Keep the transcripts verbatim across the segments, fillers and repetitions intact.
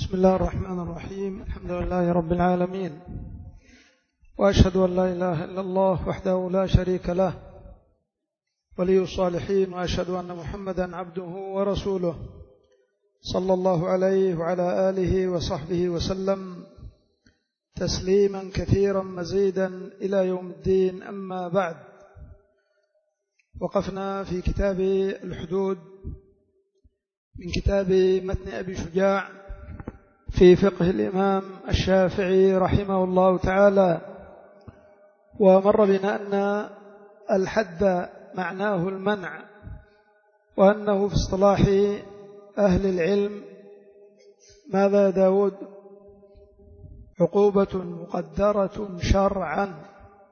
بسم الله الرحمن الرحيم. الحمد لله رب العالمين، وأشهد أن لا إله إلا الله وحده لا شريك له ولي الصالحين، وأشهد أن محمدا عبده ورسوله صلى الله عليه وعلى آله وصحبه وسلم تسليما كثيرا مزيدا إلى يوم الدين. أما بعد، وقفنا في كتاب الحدود من كتاب متن أبي شجاع في فقه الإمام الشافعي رحمه الله تعالى، ومر بنا أن الحد معناه المنع، وأنه في اصطلاح أهل العلم ماذا يا داود؟ عقوبة مقدرة شرعا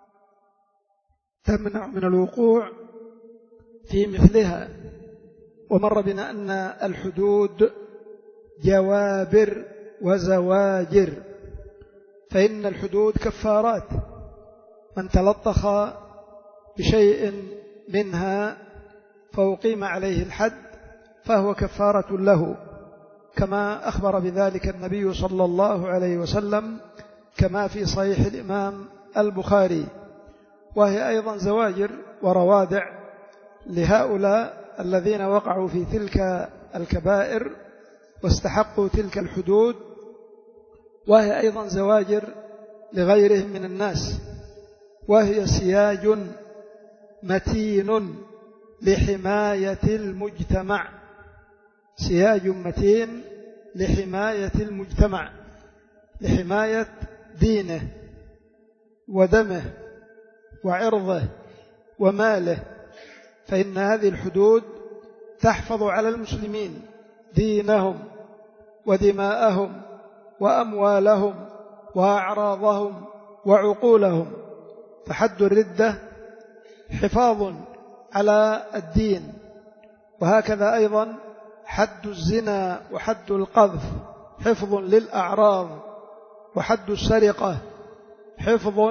تمنع من الوقوع في مثلها. ومر بنا أن الحدود جوابر وزواجر، فإن الحدود كفارات، من تلطخ بشيء منها فأقيم عليه الحد فهو كفارة له، كما أخبر بذلك النبي صلى الله عليه وسلم كما في صحيح الإمام البخاري. وهي أيضا زواجر وروادع لهؤلاء الذين وقعوا في تلك الكبائر واستحقوا تلك الحدود، وهي أيضا زواجر لغيرهم من الناس، وهي سياج متين لحماية المجتمع، سياج متين لحماية المجتمع، لحماية دينه ودمه وعرضه وماله. فإن هذه الحدود تحفظ على المسلمين دينهم ودماءهم وأموالهم وأعراضهم وعقولهم. فحد الردة حفاظ على الدين، وهكذا أيضا حد الزنا وحد القذف حفظ للأعراض، وحد السرقة حفظ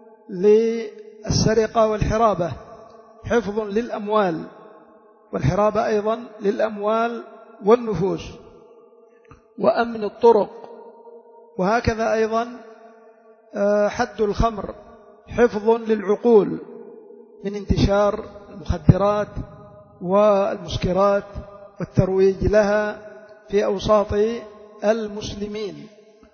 للسرقة والحرابة حفظ للأموال، والحرابة أيضا للأموال والنفوس وأمن الطرق. وهكذا أيضا حد الخمر حفظ للعقول من انتشار المخدرات والمسكرات والترويج لها في أوساط المسلمين.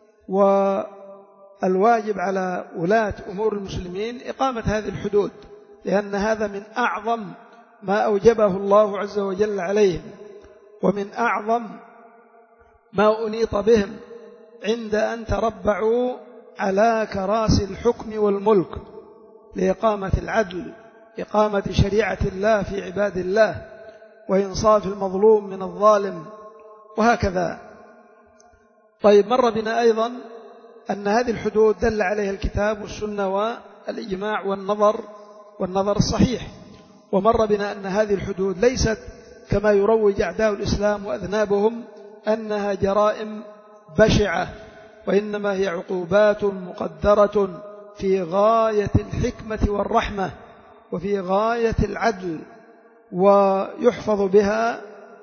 والواجب على ولاة أمور المسلمين إقامة هذه الحدود، لأن هذا من أعظم ما أوجبه الله عز وجل عليهم، ومن أعظم ما أنيط بهم عند أن تربعوا على كراسي الحكم والملك لإقامة العدل، إقامة شريعة الله في عباد الله، وإنصاف المظلوم من الظالم، وهكذا. طيب، مر بنا أيضا أن هذه الحدود دل عليها الكتاب والسنة والإجماع والنظر والنظر الصحيح. ومر بنا أن هذه الحدود ليست كما يروج أعداء الإسلام وأذنابهم أنها جرائم بشعة، وإنما هي عقوبات مقدرة في غاية الحكمة والرحمة وفي غاية العدل، ويحفظ بها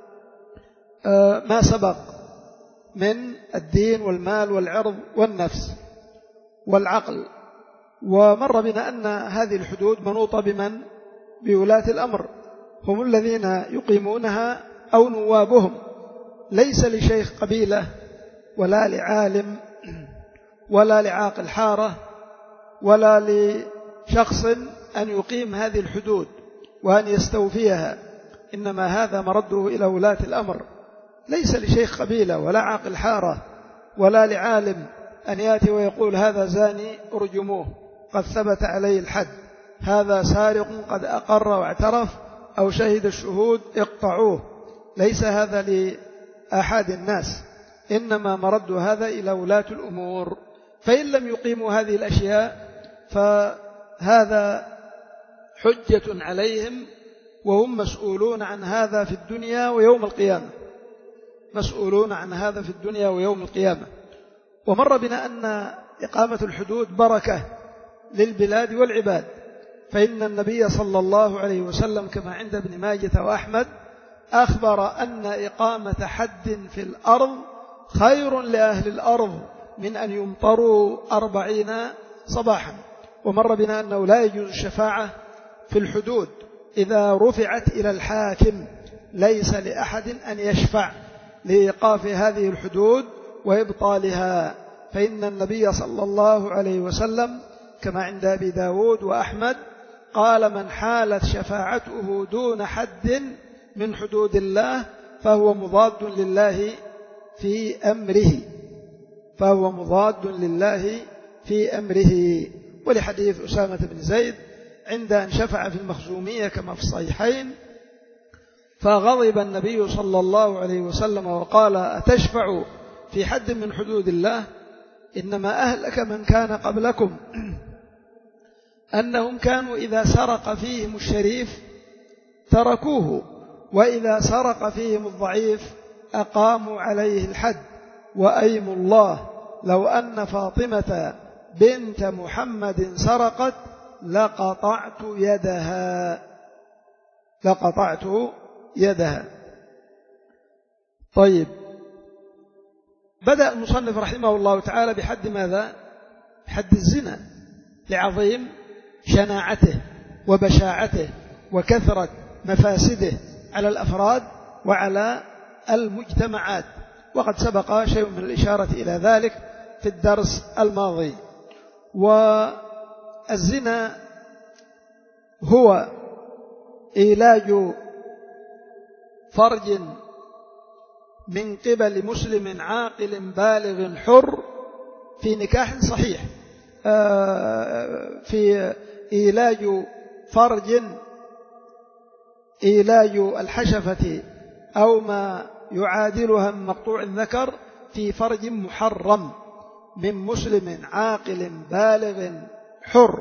ما سبق من الدين والمال والعرض والنفس والعقل. ومر بنا أن هذه الحدود منوطة بمن؟ بولاة الأمر، هم الذين يقيمونها أو نوابهم، ليس لشيخ قبيلة ولا لعالم ولا لعاقل حارة ولا لشخص أن يقيم هذه الحدود وأن يستوفيها، إنما هذا مرده إلى ولاة الأمر. ليس لشيخ قبيلة ولا عاقل حارة ولا لعالم أن يأتي ويقول هذا زاني ارجموه قد ثبت عليه الحد، هذا سارق قد أقر واعترف أو شهد الشهود اقطعوه. ليس هذا لأحد الناس، إنما مرد هذا إلى ولاة الأمور. فإن لم يقيموا هذه الأشياء فهذا حجة عليهم، وهم مسؤولون عن هذا في الدنيا ويوم القيامة، مسؤولون عن هذا في الدنيا ويوم القيامة. ومر بنا أن إقامة الحدود بركة للبلاد والعباد، فإن النبي صلى الله عليه وسلم كما عند ابن ماجة وأحمد أخبر أن إقامة حد في الأرض خير لأهل الأرض من أن يمطروا أربعين صباحا. ومر بنا أنه لا يجوز الشفاعة في الحدود إذا رفعت إلى الحاكم، ليس لأحد أن يشفع لإيقاف هذه الحدود وإبطالها، فإن النبي صلى الله عليه وسلم كما عند أبي داود وأحمد قال: من حالت شفاعته دون حد من حدود الله فهو مضاد لله في أمره فهو مضاد لله في أمره. ولحديث أسامة بن زيد عند أن شفع في المخزومية كما في الصحيحين، فغضب النبي صلى الله عليه وسلم وقال: أتشفع في حد من حدود الله؟ إنما أهلك من كان قبلكم أنهم كانوا إذا سرق فيهم الشريف تركوه، وإذا سرق فيهم الضعيف أقاموا عليه الحد. وأيم الله لو أن فاطمة بنت محمد سرقت لقطعت يدها لقطعت يدها. طيب، بدأ المصنف رحمه الله تعالى بحد ماذا؟ بحد الزنا، لعظيم شناعته وبشاعته وكثرة مفاسده على الأفراد وعلى المجتمعات، وقد سبق شيء من الإشارة إلى ذلك في الدرس الماضي. والزنا هو إيلاج فرج من قبل مسلم عاقل بالغ حر في نكاح صحيح، في إيلاج فرج إيلاج الحشفة أو ما يعادلها من مقطوع الذكر في فرج محرم من مسلم عاقل بالغ حر.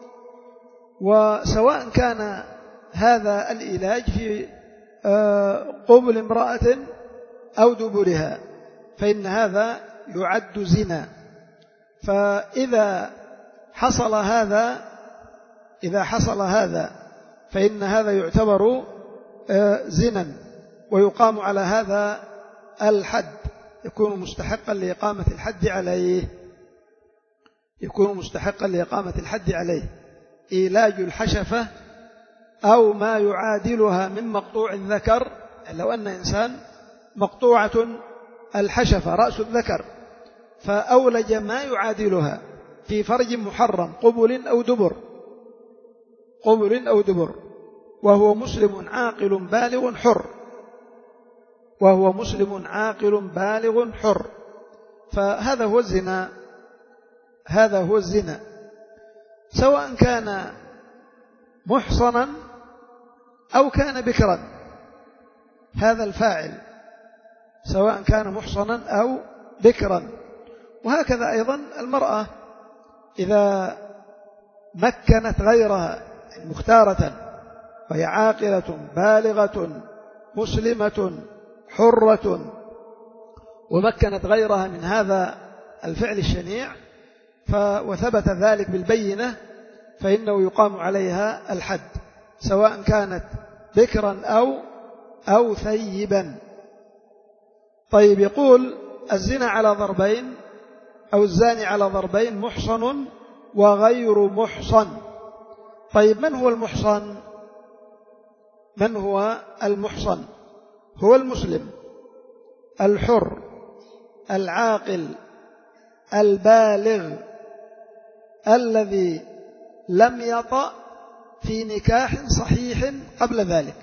وسواء كان هذا العلاج في قبل امرأة أو دبرها فإن هذا يعد زنا. فإذا حصل هذا إذا حصل هذا فإن هذا يعتبر زنا ويقام على هذا الحد، يكون مستحقا لإقامة الحد عليه يكون مستحقا لإقامة الحد عليه إيلاج الحشفة أو ما يعادلها من مقطوع الذكر. لو أن إنسان مقطوعة الحشفة رأس الذكر فأولج ما يعادلها في فرج محرم قبل أو دبر قبل أو دبر وهو مسلم عاقل بالغ حر وهو مسلم عاقل بالغ حر فهذا هو الزنا هذا هو الزنا سواء كان محصنا أو كان بكرا. هذا الفاعل سواء كان محصنا أو بكرا. وهكذا أيضا المرأة إذا مكنت غيرها مختارة وهي عاقلة بالغة مسلمة حرة ومكنت غيرها من هذا الفعل الشنيع وثبت ذلك بالبينة فإنه يقام عليها الحد سواء كانت بكرا أو أو ثيبا. طيب، يقول الزنا على ضربين أو الزاني على ضربين: محصن وغير محصن. طيب، من هو المحصن؟ من هو المحصن؟ هو المسلم الحر العاقل البالغ الذي لم يطأ في نكاح صحيح قبل ذلك.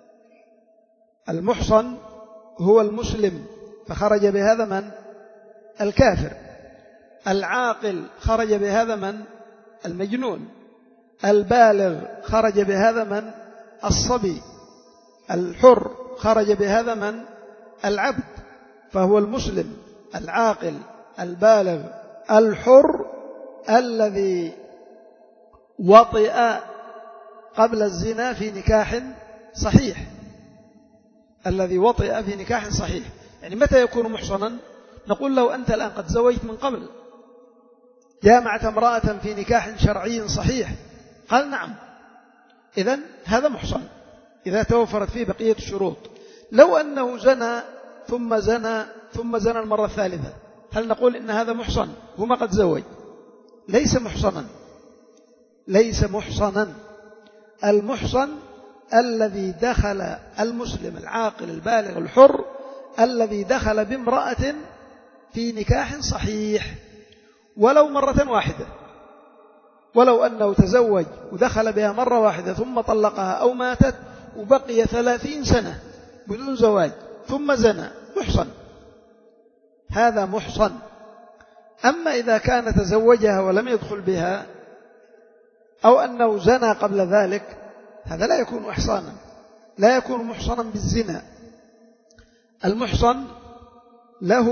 المحصن هو المسلم فخرج بهذا من؟ الكافر. العاقل خرج بهذا من؟ المجنون. البالغ خرج بهذا من؟ الصبي. الحر خرج بهذا من؟ العبد. فهو المسلم العاقل البالغ الحر الذي وطئ قبل الزنا في نكاح صحيح الذي وطئ في نكاح صحيح. يعني متى يكون محصنا؟ نقول له أنت الآن قد زوجت من قبل، جامعت امرأة في نكاح شرعي صحيح، قال نعم، إذن هذا محصن إذا توفرت فيه بقية الشروط. لو أنه زنى ثم زنى ثم زنى المرة الثالثة، هل نقول إن هذا محصن؟ هو ما قد زوج، ليس محصنا، ليس محصنا. المحصن الذي دخل، المسلم العاقل البالغ الحر الذي دخل بامرأة في نكاح صحيح ولو مرة واحدة، ولو أنه تزوج ودخل بها مرة واحدة ثم طلقها أو ماتت وبقي ثلاثين سنة بدون زواج ثم زنى، محصن، هذا محصن. أما إذا كان تزوجها ولم يدخل بها أو أنه زنى قبل ذلك، هذا لا يكون إحصانا، لا يكون محصنا بالزنا. المحصن له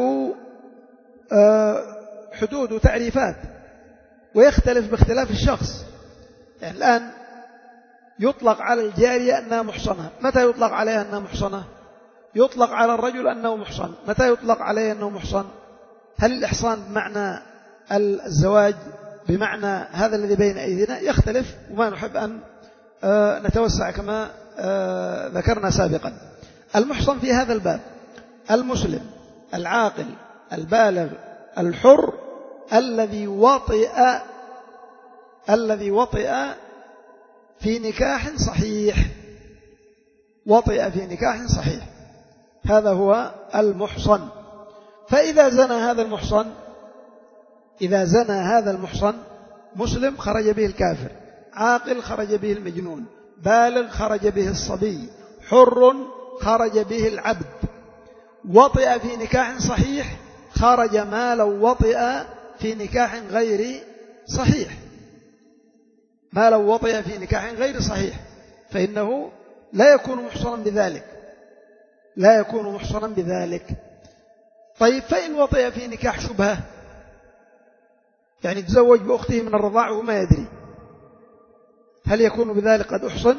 حدود وتعريفات ويختلف باختلاف الشخص. يعني الآن يطلق على الجارية أنها محصنة، متى يطلق عليها أنها محصنة؟ يطلق على الرجل أنه محصن، متى يطلق عليه أنه محصن؟ هل الإحصان بمعنى الزواج بمعنى هذا الذي بين أيدينا؟ يختلف، وما نحب أن نتوسع كما ذكرنا سابقا. المحصن في هذا الباب المسلم العاقل البالغ الحر الذي وطئ الذي وطئ في نكاح صحيح، وطئ في نكاح صحيح، هذا هو المحصن. فإذا زنى هذا المحصن، إذا زنى هذا المحصن، مسلم خرج به الكافر، عاقل خرج به المجنون، بالغ خرج به الصبي، حر خرج به العبد، وطئ في نكاح صحيح، خرج ما لو وطئ في نكاح غير صحيح، ما لو وطئ في نكاح غير صحيح، فإنه لا يكون محصنا بذلك، لا يكون محصنا بذلك. طيب فإن وطئ في نكاح شبهة، يعني تزوج بأخته من الرضاع وما يدري، هل يكون بذلك قد أحصن؟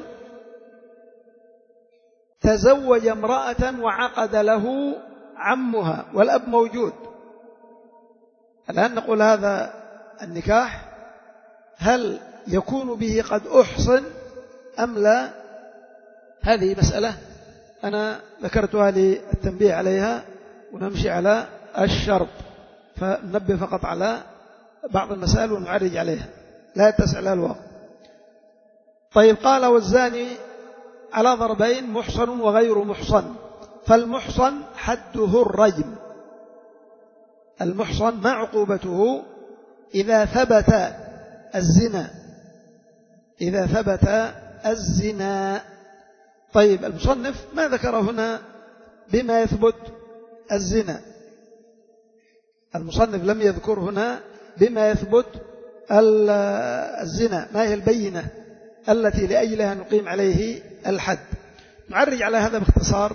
تزوج امرأة وعقد له عمها والأب موجود، الآن نقول هذا النكاح هل يكون به قد أحصن أم لا؟ هذه مسألة أنا ذكرتها للتنبيه عليها، ونمشي على الشرط، فننبه فقط على بعض المسائل ونعرج عليها، لا يتسع لها الوقت. طيب قال والزاني على ضربين، محصن وغير محصن. فالمحصن حده الرجم، المحصن ما عقوبته؟ إذا ثبت الزنا، إذا ثبت الزنا. طيب المصنف ما ذكر هنا بما يثبت الزنا، المصنف لم يذكر هنا بما يثبت الزنا، ما هي البينة التي لأجلها نقيم عليه الحد. نعرج على هذا باختصار.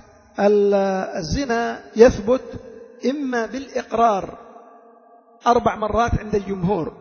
الزنا يثبت إما بالإقرار أربع مرات عند الجمهور،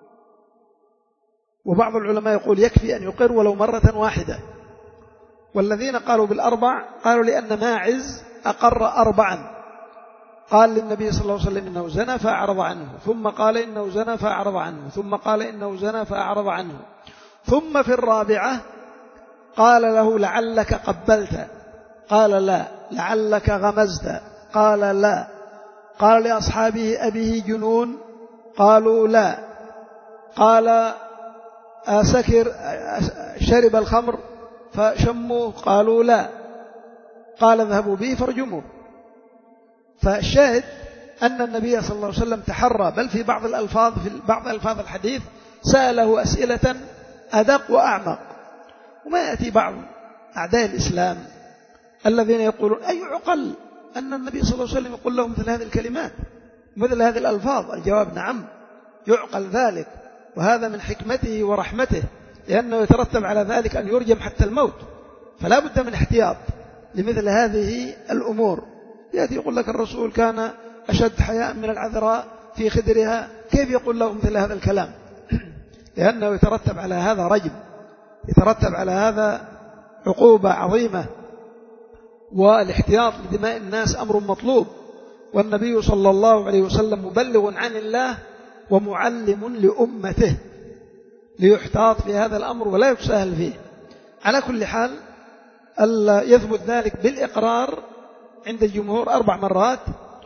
وبعض العلماء يقول يكفي أن يقر ولو مرة واحدة، والذين قالوا بالأربع قالوا لأن ماعز أقر أربعا، قال للنبي صلى الله عليه وسلم إنه زنى فأعرض عنه، ثم قال إنه زنى فأعرض عنه، ثم قال إنه زنى فأعرض عنه، ثم في الرابعة قال له لعلك قبلت، قال لا، لعلك غمزت، قال لا، قال لأصحابه أبيه جنون، قالوا لا، قال أسكر شرب الخمر فشموه، قالوا لا، قال اذهبوا به فارجموه. فالشاهد أن النبي صلى الله عليه وسلم تحرى، بل في بعض الألفاظ في بعض ألفاظ الحديث سأله أسئلة أدق وأعمق. وما يأتي بعض أعداء الإسلام الذين يقولون أي عقل أن النبي صلى الله عليه وسلم يقول لهم مثل هذه الكلمات مثل هذه الألفاظ؟ الجواب نعم، يعقل ذلك، وهذا من حكمته ورحمته، لأنه يترتب على ذلك أن يرجم حتى الموت، فلا بد من احتياط لمثل هذه الأمور. يأتي يقول لك الرسول كان أشد حياء من العذراء في خدرها، كيف يقول له مثل هذا الكلام؟ لأنه يترتب على هذا رجم، يترتب على هذا عقوبة عظيمة، والاحتياط لدماء الناس أمر مطلوب، والنبي صلى الله عليه وسلم مبلغ عن الله ومعلم لأمته ليحتاط في هذا الأمر ولا يتساهل فيه. على كل حال يثبت ذلك بالإقرار عند الجمهور أربع مرات،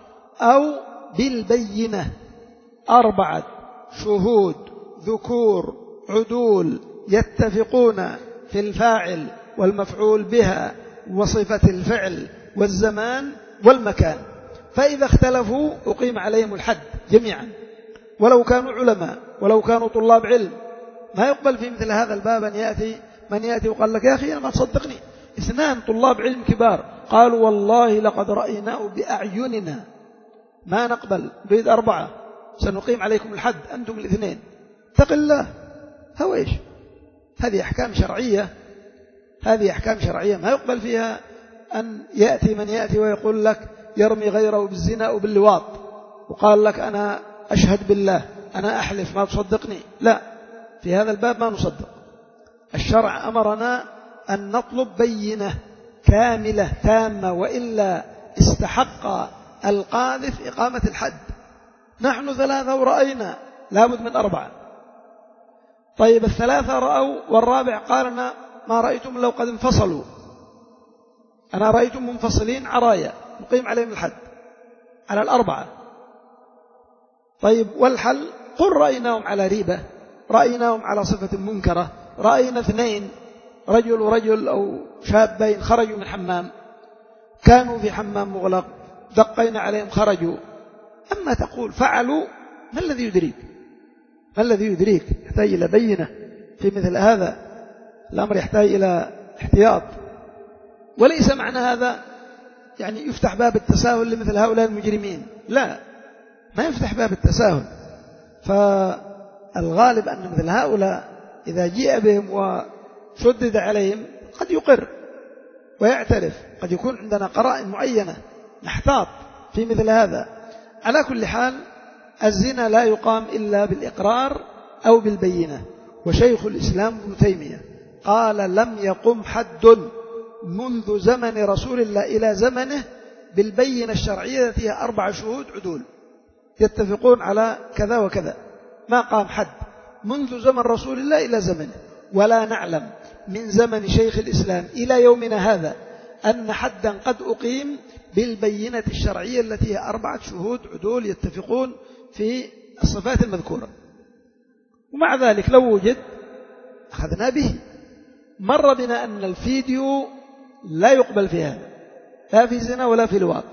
أو بالبينة أربعة شهود ذكور عدول يتفقون في الفاعل والمفعول بها وصفة الفعل والزمان والمكان، فإذا اختلفوا أقيم عليهم الحد جميعا، ولو كانوا علماء ولو كانوا طلاب علم. ما يقبل في مثل هذا الباب أن يأتي من يأتي وقال لك يا أخي أنا ما تصدقني، اثنان طلاب علم كبار قالوا والله لقد رأيناه بأعيننا، ما نقبل، نريد أربعة سنقيم عليكم الحد أنتم الاثنين، اتق الله. هو إيش؟ هذه أحكام شرعية، هذه أحكام شرعية ما يقبل فيها أن يأتي من يأتي ويقول لك يرمي غيره بالزنا أو باللواط وقال لك أنا أشهد بالله أنا أحلف ما تصدقني. لا، في هذا الباب ما نصدق. الشرع أمرنا أن نطلب بينة كاملة تامة، وإلا استحق القاذف إقامة الحد. نحن ثلاثة ورأينا، لابد من أربعة. طيب الثلاثة رأوا والرابع قالنا ما رأيتم لو قد انفصلوا، أنا رأيتم منفصلين عرايا، نقيم عليهم الحد على الأربعة. طيب والحل؟ قل رأيناهم على ريبة، رأيناهم على صفة منكرة، رأينا اثنين رجل ورجل أو شابين خرجوا من حمام، كانوا في حمام مغلق، دقينا عليهم خرجوا. أما تقول فعلوا، ما الذي يدريك؟ ما الذي يدريك؟ يحتاج إلى بينة في مثل هذا الأمر، يحتاج إلى احتياط. وليس معنى هذا يعني يفتح باب التساهل لمثل هؤلاء المجرمين، لا، ما يفتح باب التساهل. فالغالب أن مثل هؤلاء إذا جيء بهم وشدد عليهم قد يقر ويعترف، قد يكون عندنا قرائن معينة نحتاط في مثل هذا. على كل حال الزنا لا يقام إلا بالإقرار أو بالبينة. وشيخ الإسلام ابن تيمية قال لم يقم حد منذ زمن رسول الله إلى زمنه بالبينة الشرعية التي هي أربع شهود عدول يتفقون على كذا وكذا، ما قام حد منذ زمن رسول الله إلى زمنه. ولا نعلم من زمن شيخ الإسلام إلى يومنا هذا أن حدا قد أقيم بالبينة الشرعية التي هي أربعة شهود عدول يتفقون في الصفات المذكورة. ومع ذلك لو وجد أخذنا به. مر بنا أن الفيديو لا يقبل في هذا، لا في زنا ولا في لواط.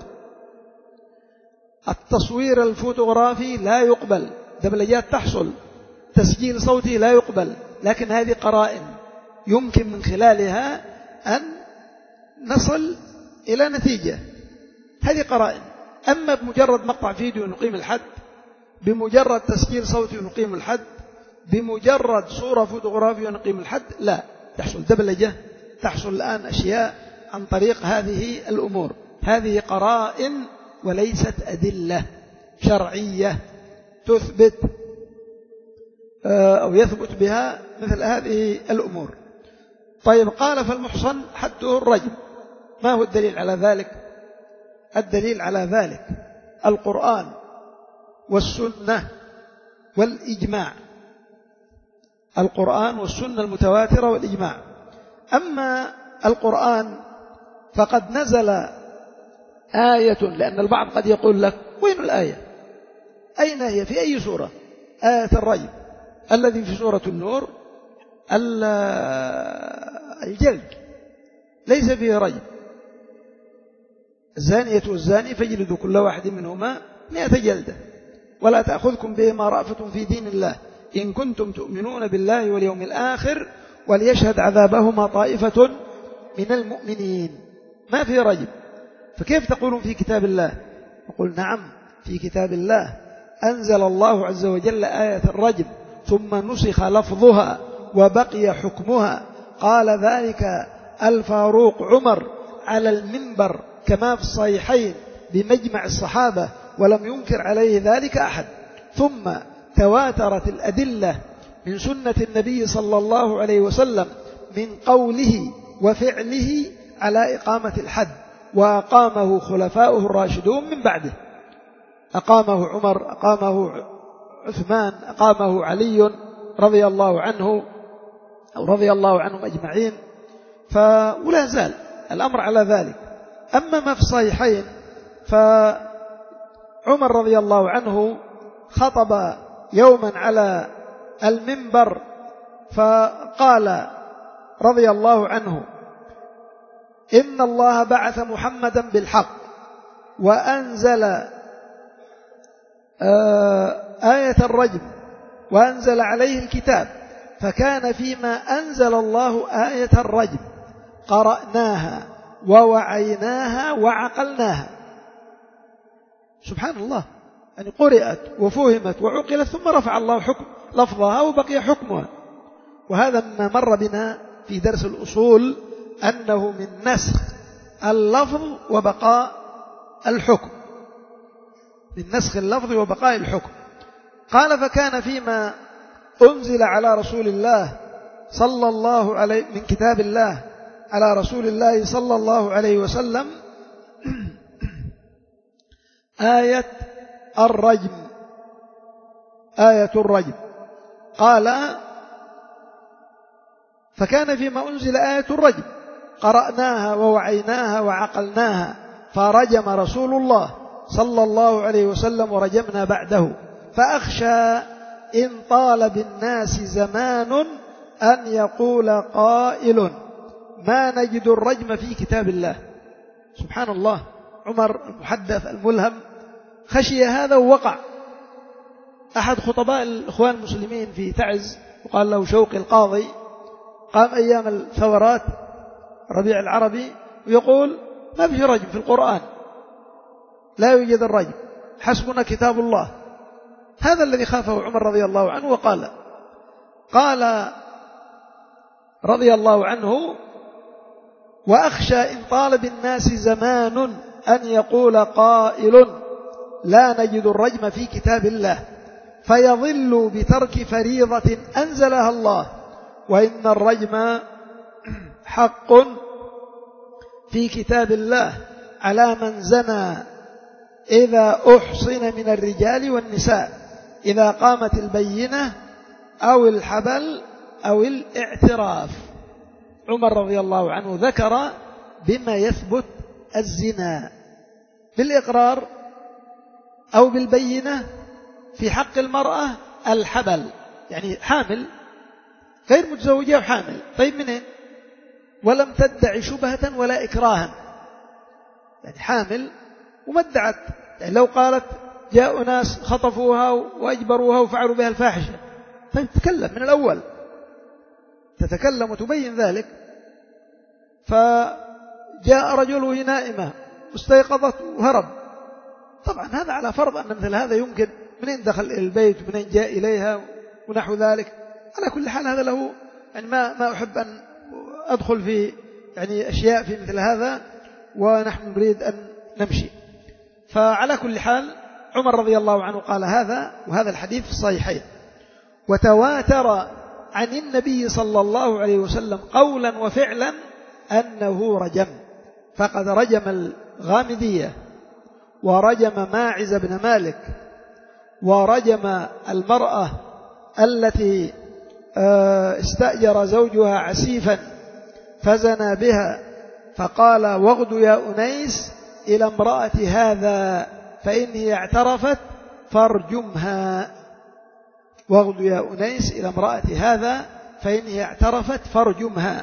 التصوير الفوتوغرافي لا يقبل، دبلجات تحصل، تسجيل صوتي لا يقبل. لكن هذه قرائن يمكن من خلالها أن نصل إلى نتيجة، هذه قرائن. أما بمجرد مقطع فيديو نقيم الحد، بمجرد تسجيل صوتي نقيم الحد، بمجرد صورة فوتوغرافية نقيم الحد، لا، تحصل دبلجة، تحصل الآن أشياء عن طريق هذه الأمور. هذه قرائن وليست أدلة شرعية تثبت أو يثبت بها مثل هذه الأمور. طيب قال فالمحصن حده الرجم. ما هو الدليل على ذلك؟ الدليل على ذلك القرآن والسنة والإجماع، القرآن والسنة المتواترة والإجماع. أما القرآن فقد نزل آية، لأن البعض قد يقول لك وين الآية؟ أين هي؟ في أي سورة؟ آية الرجم الذي في سورة النور الجلد ليس فيه رجم، الزانية والزاني فاجلدوا كل واحد منهما مئة جلدة ولا تأخذكم بهما رأفة في دين الله إن كنتم تؤمنون بالله واليوم الآخر وليشهد عذابهما طائفة من المؤمنين. ما في رجم. فكيف تقولون في كتاب الله؟ نقول نعم، في كتاب الله أنزل الله عز وجل آية الرجم ثم نسخ لفظها وبقي حكمها. قال ذلك الفاروق عمر على المنبر كما في الصحيحين بمجمع الصحابة، ولم ينكر عليه ذلك أحد. ثم تواترت الأدلة من سنة النبي صلى الله عليه وسلم من قوله وفعله على إقامة الحد، وأقامه خلفاؤه الراشدون من بعده، أقامه عمر، أقامه عثمان، أقامه علي رضي الله عنه أو رضي الله عنهم أجمعين. فولا زال الأمر على ذلك. أما ما في الصحيحين عمر رضي الله عنه خطب يوما على المنبر فقال رضي الله عنه: إن الله بعث محمدا بالحق وأنزل آية الرجم وأنزل عليه الكتاب، فكان فيما أنزل الله آية الرجم قرأناها ووعيناها وعقلناها. سبحان الله، يعني قرأت وفهمت وعقلت ثم رفع الله حكم لفظها وبقي حكمها. وهذا ما مر بنا في درس الأصول أنه من نسخ اللفظ وبقاء الحكم، من نسخ اللفظ وبقاء الحكم. قال: فكان فيما أنزل على رسول الله صلى الله عليه من كتاب الله على رسول الله صلى الله عليه وسلم آية الرجم، آية الرجم. قال: فكان فيما أنزل آية الرجم قرأناها ووعيناها وعقلناها، فرجم رسول الله صلى الله عليه وسلم ورجمنا بعده، فأخشى إن طال بالناس زمان أن يقول قائل ما نجد الرجم في كتاب الله. سبحان الله، عمر المحدث الملهم خشي هذا ووقع. أحد خطباء الإخوان المسلمين في تعز وقال له شوقي القاضي، قام أيام الثورات ربيع العربي ويقول: ما في رجم في القرآن، لا يوجد الرجم، حسبنا كتاب الله. هذا الذي خافه عمر رضي الله عنه وقال قال رضي الله عنه: وأخشى إن طال بالناس زمان أن يقول قائل لا نجد الرجم في كتاب الله، فيضل بترك فريضة أنزلها الله، وإن الرجم حق في كتاب الله على من زنى إذا أحصن من الرجال والنساء، إذا قامت البينة أو الحبل أو الاعتراف. عمر رضي الله عنه ذكر بما يثبت الزنا بالإقرار أو بالبينة. في حق المرأة الحبل، يعني حامل غير متزوجة وحامل، طيب منين؟ ولم تدعي شبهة ولا إكراها، يعني حامل وما ادعت. يعني لو قالت جاءوا ناس خطفوها وأجبروها وفعلوا بها الفاحشة، طيب تتكلم من الأول، تتكلم وتبين ذلك. فجاء رجل وهي نائمة واستيقظت وهرب، طبعا هذا على فرض أن مثل هذا يمكن منين دخل إلى البيت ومنين جاء إليها ونحو ذلك. على كل حال هذا له يعني ما ما أحب أن أدخل في يعني أشياء في مثل هذا، ونحن نريد أن نمشي. فعلى كل حال عمر رضي الله عنه قال هذا، وهذا الحديث في الصحيحين. وتواتر عن النبي صلى الله عليه وسلم قولا وفعلا أنه رجم، فقد رجم الغامدية، ورجم ماعز بن مالك، ورجم المرأة التي استأجر زوجها عسيفا فزنى بها، فقال: واغد يا أنيس إلى امرأة هذا فإن هي اعترفت فارجمها. واغد يا أنيس إلى امرأة هذا فإن هي اعترفت فارجمها.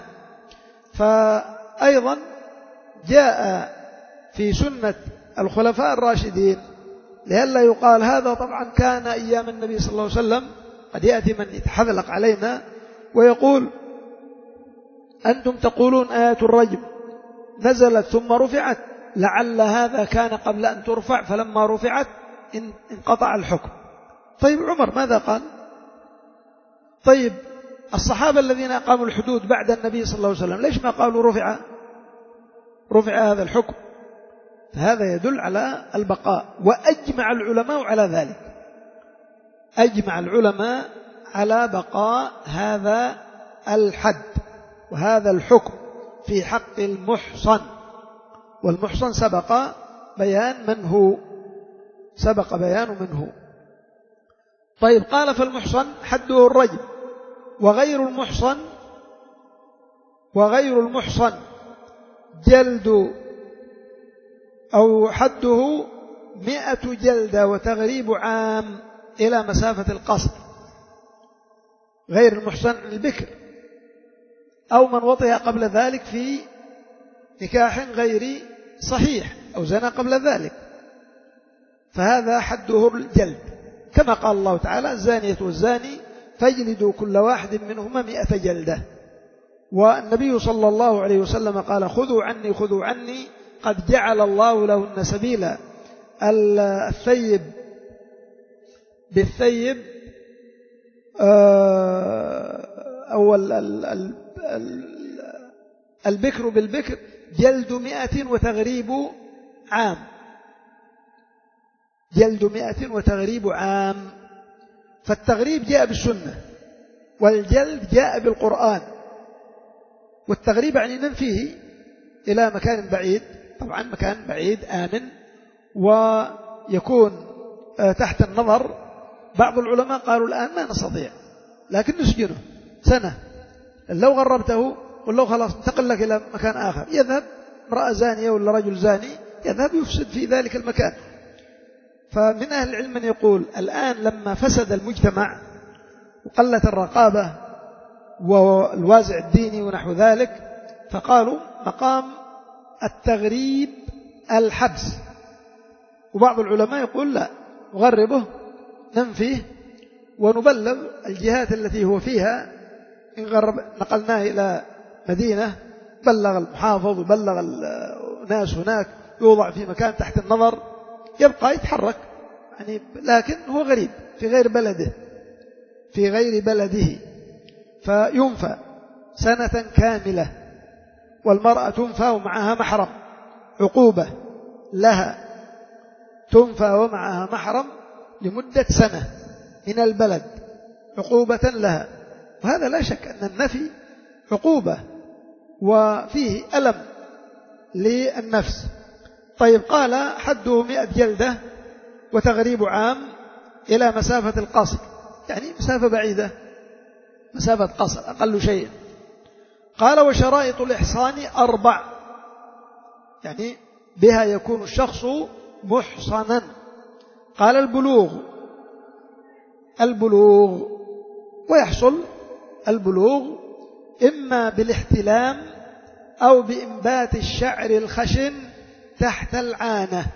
فأيضا جاء في سنة الخلفاء الراشدين، لئلا يقال هذا طبعا كان أيام النبي صلى الله عليه وسلم، قد يأتي من يتحذلق علينا ويقول: أنتم تقولون آية الرجم نزلت ثم رفعت، لعل هذا كان قبل أن ترفع، فلما رفعت انقطع الحكم. طيب عمر ماذا قال؟ طيب الصحابة الذين أقاموا الحدود بعد النبي صلى الله عليه وسلم ليش ما قالوا رفع رفع هذا الحكم؟ فهذا يدل على البقاء، وأجمع العلماء على ذلك، أجمع العلماء على بقاء هذا الحد وهذا الحكم في حق المحصن. والمحصن سبق بيان من هو، سبق بيان من هو. طيب قال: فالمحصن حده الرجم، وغير المحصن وغير المحصن جلد أو حده مئة جلدة وتغريب عام إلى مسافة القصر، غير المحصن البكر أو من وطئ قبل ذلك في نكاح غير صحيح أو زنا قبل ذلك، فهذا حده الجلد، كما قال الله تعالى: الزانية والزاني فاجلدوا كل واحد منهما مئة جلدة. والنبي صلى الله عليه وسلم قال: خذوا عني خذوا عني قد جعل الله لهن سبيلا. الثيب بالثيب أو البكر بالبكر جلد مئة وتغريب عام، جلد مئة وتغريب عام. فالتغريب جاء بالسنة، والجلد جاء بالقرآن. والتغريب يعني ننفيه إلى مكان بعيد، طبعا مكان بعيد آمن ويكون تحت النظر. بعض العلماء قالوا الآن ما نستطيع، لكن نسجنه سنة. لو غربته ولو خلاص انتقل لك إلى مكان آخر، يذهب امرأة زانية ولا رجل زاني يذهب يفسد في ذلك المكان. فمن أهل العلم من يقول الآن لما فسد المجتمع وقلت الرقابة والوازع الديني ونحو ذلك، فقالوا مقام التغريب الحبس. وبعض العلماء يقول لا، نغربه ننفيه ونبلغ الجهات التي هو فيها. إن غرب نقلناه إلى مدينة بلغ المحافظ وبلغ الناس هناك، يوضع في مكان تحت النظر، يبقى يتحرك يعني، لكن هو غريب في غير بلده في غير بلده فينفى سنة كاملة. والمرأة تنفى ومعها محرم، عقوبة لها، تنفى ومعها محرم لمدة سنة من البلد، عقوبة لها. وهذا لا شك أن النفي عقوبة وفيه ألم للنفس. طيب، قال حده مئة جلدة وتغريب عام إلى مسافة القصر، يعني مسافة بعيدة، مسافة قصر أقل شيء. قال: وشرائط الإحصان أربع، يعني بها يكون الشخص محصنا. قال: البلوغ، البلوغ ويحصل البلوغ إما بالاحتلام أو بإنبات الشعر الخشن تحت العانة.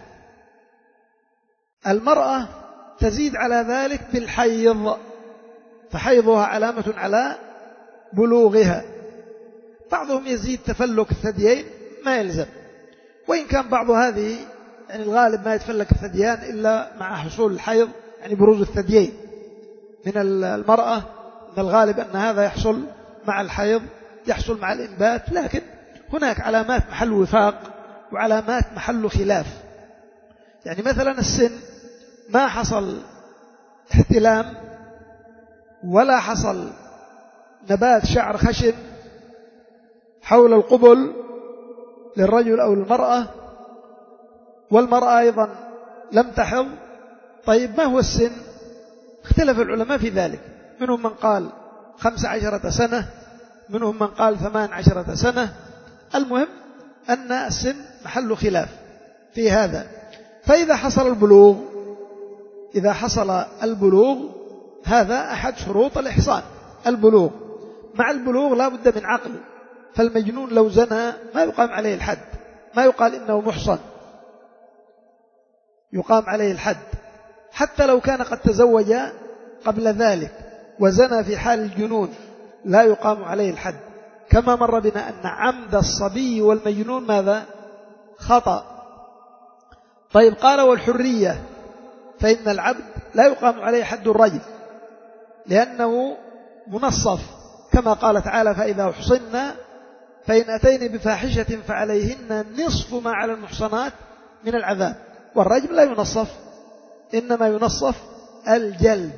المرأة تزيد على ذلك بالحيض، فحيضها علامة على بلوغها. بعضهم يزيد تفلك الثديين، ما يلزم، وإن كان بعض هذه يعني الغالب ما يتفلك الثديان إلا مع حصول الحيض، يعني بروز الثديين من المرأة، من الغالب أن هذا يحصل مع الحيض، يحصل مع الإنبات. لكن هناك علامات محل وفاق وعلامات محل خلاف. يعني مثلا السن ما حصل احتلام ولا حصل نبات شعر خشن حول القبل للرجل أو المرأة، والمرأة أيضا لم تحض. طيب، ما هو السن؟ اختلف العلماء في ذلك، منهم من قال خمس عشرة سنة، منهم من قال ثمان عشرة سنة. المهم أن السن محل خلاف في هذا. فإذا حصل البلوغ، إذا حصل البلوغ هذا أحد شروط الإحصان، البلوغ. مع البلوغ لا بد من عقل، فالمجنون لو زنى ما يقام عليه الحد، ما يقال إنه محصن، يقام عليه الحد. حتى لو كان قد تزوج قبل ذلك وزنى في حال الجنون لا يقام عليه الحد، كما مر بنا أن عمد الصبي والمجنون ماذا؟ خطأ. طيب، قال: والحرية، فإن العبد لا يقام عليه حد الرجم لأنه منصف، كما قال تعالى: فإذا أحصن فإن أتين بفاحشة فعليهن نصف ما على المحصنات من العذاب. والرجم لا ينصف، إنما ينصف الجلد.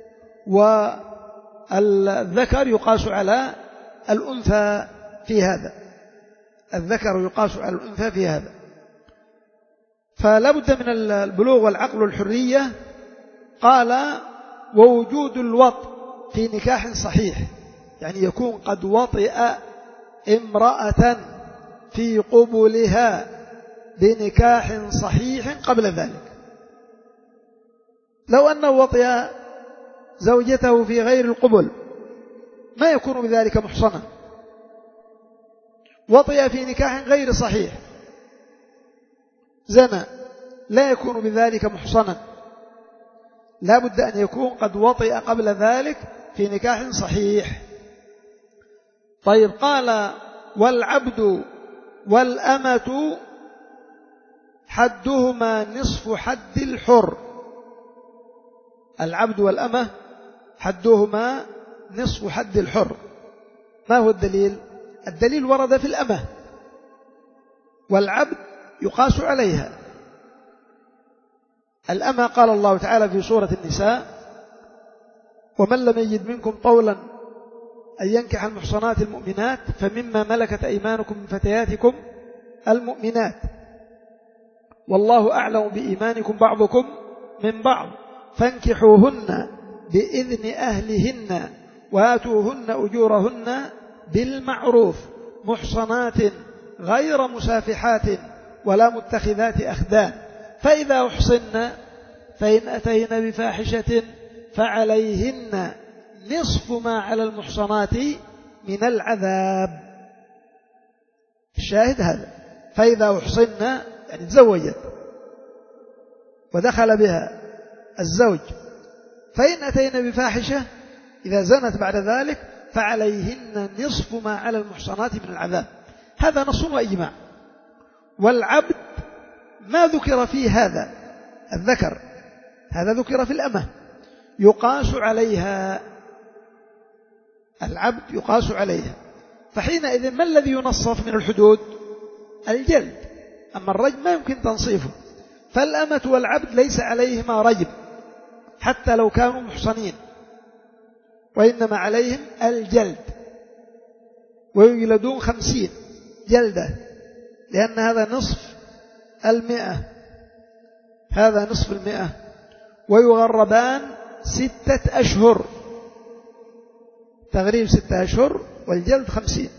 والذكر يقاس على الأنثى في هذا، الذكر يقاس على الأنثى في هذا. فلا بد من البلوغ والعقل والحرية. قال: ووجود الوطء في نكاح صحيح، يعني يكون قد وطئ امرأة في قبلها بنكاح صحيح قبل ذلك، لو أنه وطئ زوجته في غير القبل ما يكون بذلك محصنا. وطئ في نكاح غير صحيح زنى لا يكون بذلك محصنا، لا بد أن يكون قد وطئ قبل ذلك في نكاح صحيح. طيب قال والعبد والأمة حدهما نصف حد الحر. العبد والأمة حدهما نصف حد الحر. ما هو الدليل؟ الدليل ورد في الأمة، والعبد يقاس عليها. الأمة قال الله تعالى في سورة النساء: ومن لم يجد منكم طولا أن ينكح المحصنات المؤمنات فمما ملكت أيمانكم من فتياتكم المؤمنات والله أعلم بإيمانكم بعضكم من بعض فانكحوهن بإذن أهلهن وآتوهن أجورهن بالمعروف محصنات غير مسافحات ولا متخذات أخدان فإذا أحصن فإن أتين بفاحشة فعليهن نصف ما على المحصنات من العذاب. الشاهد هذا، فإذا أحصن يعني تزوجت ودخل بها الزوج، فإن أتين بفاحشة إذا زنت بعد ذلك فعليهن نصف ما على المحصنات من العذاب. هذا نص وإجماع. والعبد ما ذكر فيه هذا الذكر، هذا ذكر في الأمة يقاس عليها، العبد يقاس عليها. فحينئذ ما الذي ينصف من الحدود؟ الجلد. أما الرجم ما يمكن تنصيفه، فالأمة والعبد ليس عليهما رجم حتى لو كانوا محصنين، وإنما عليهم الجلد، ويجلدون خمسين جلدة، لأن هذا نصف المئة، هذا نصف المئة. ويغربان ستة أشهر، تغريب ستة أشهر والجلد خمسين.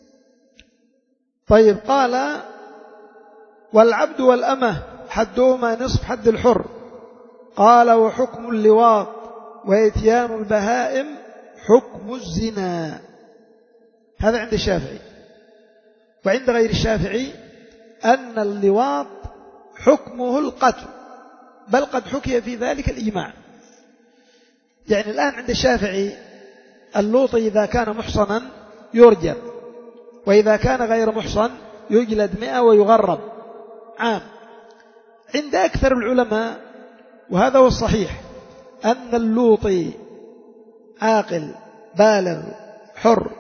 طيب قال والعبد والأمة حدهما نصف حد الحر. قال وحكم اللواط وإتيان البهائم حكم الزنا. هذا عند الشافعي. وعند غير الشافعي أن اللواط حكمه القتل، بل قد حكي في ذلك الإجماع. يعني الآن عند الشافعي اللوط إذا كان محصنا يرجم، وإذا كان غير محصن يجلد مئة ويغرب عام. عند أكثر العلماء وهذا هو الصحيح أن اللوطي عاقل بالغ حر،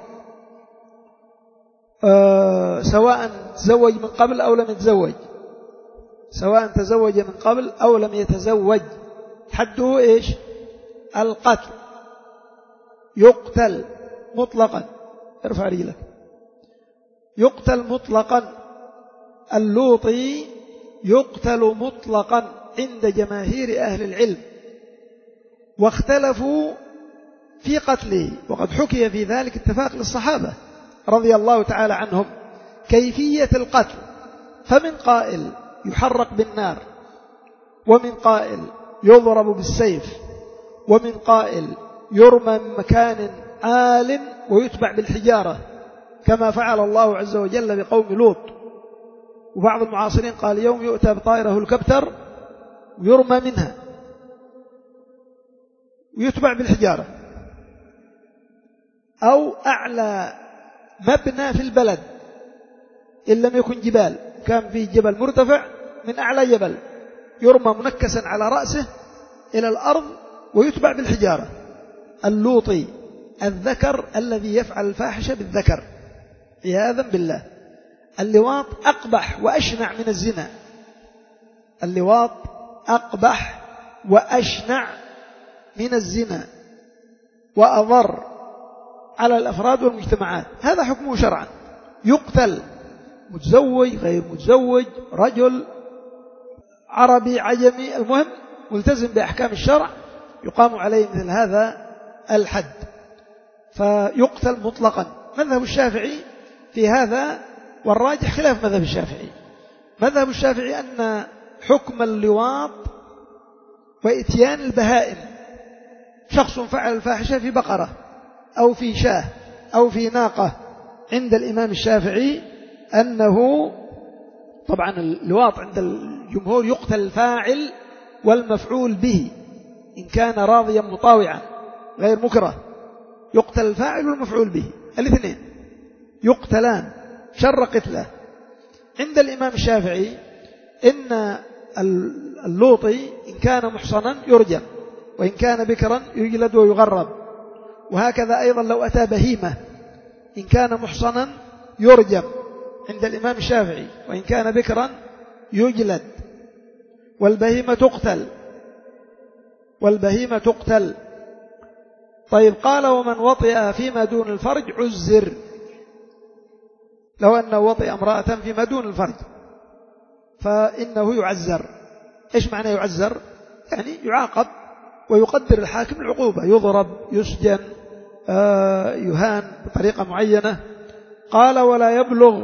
أه سواء تزوج من قبل أو لم يتزوج، سواء تزوج من قبل أو لم يتزوج، حده إيش؟ القتل، يقتل مطلقا. ارفع رجلك. يقتل مطلقا، اللوطي يقتل مطلقا عند جماهير أهل العلم، واختلفوا في قتله، وقد حكي في ذلك اتفاق للصحابة رضي الله تعالى عنهم كيفية القتل. فمن قائل يحرق بالنار، ومن قائل يضرب بالسيف، ومن قائل يرمى من مكان عال ويتبع بالحجارة كما فعل الله عز وجل بقوم لوط. وبعض المعاصرين قال يوم يؤتى بطائره الكبتر ويرمى منها ويتبع بالحجارة. أو أعلى مبنى في البلد إن لم يكن جبال، كان فيه جبل مرتفع، من أعلى جبل يرمى منكسا على رأسه إلى الأرض ويتبع بالحجارة. اللوطي الذكر الذي يفعل الفاحشة بالذكر عياذا بالله. اللواط أقبح وأشنع من الزنا، اللواط أقبح وأشنع من الزنا وأضر على الأفراد والمجتمعات. هذا حكمه شرعا، يقتل متزوج غير متزوج، رجل عربي عجمي، المهم ملتزم بأحكام الشرع يقام عليه مثل هذا الحد، فيقتل مطلقا. مذهب الشافعي في هذا والراجح خلاف مذهب الشافعي. مذهب الشافعي أن حكم اللواط وإتيان البهائم. شخص فعل الفاحشة في بقرة أو في شاه أو في ناقة، عند الإمام الشافعي أنه طبعا الواط عند الجمهور يقتل الفاعل والمفعول به إن كان راضيا مطاوعا غير مكره، يقتل الفاعل والمفعول به الاثنين يقتلان شر قتله. عند الإمام الشافعي إن اللوطي إن كان محصنا يرجم، وإن كان بكرا يجلد ويغرب. وهكذا أيضا لو أتى بهيمة إن كان محصنا يرجم عند الإمام الشافعي، وإن كان بكرا يجلد. والبهيمة تقتل والبهيمة تقتل طيب قال ومن وطئ فيما دون الفرج عزر. لو أنه وطئ امرأة فيما دون الفرج فإنه يعزر. إيش معنى يعزر؟ يعني يعاقب ويقدر الحاكم العقوبة، يضرب، يسجن، آه يهان بطريقة معينة. قال ولا يبلغ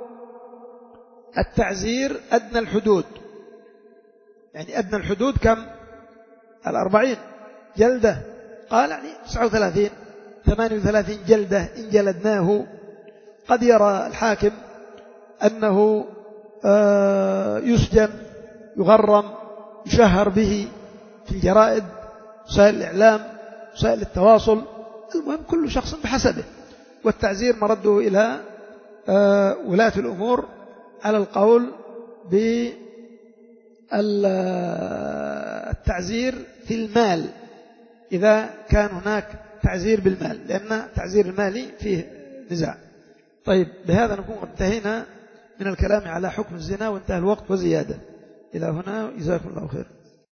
التعزير أدنى الحدود. يعني أدنى الحدود كم؟ الأربعين جلدة. قال يعني تسعة وثلاثين ثمانية وثلاثين جلدة إن جلدناه. قد يرى الحاكم أنه يسجن، يغرم، يشهر به في الجرائد، وسائل الإعلام، وسائل التواصل. المهم كل شخص بحسبه. والتعزير مرده إلى ولاة الأمور على القول بالتعزير في المال إذا كان هناك تعزير بالمال، لأن تعزير المالي فيه نزاع. طيب بهذا نكون قد انتهينا من الكلام على حكم الزنا وانتهى الوقت وزيادة. إلى هنا جزاكم الله خير.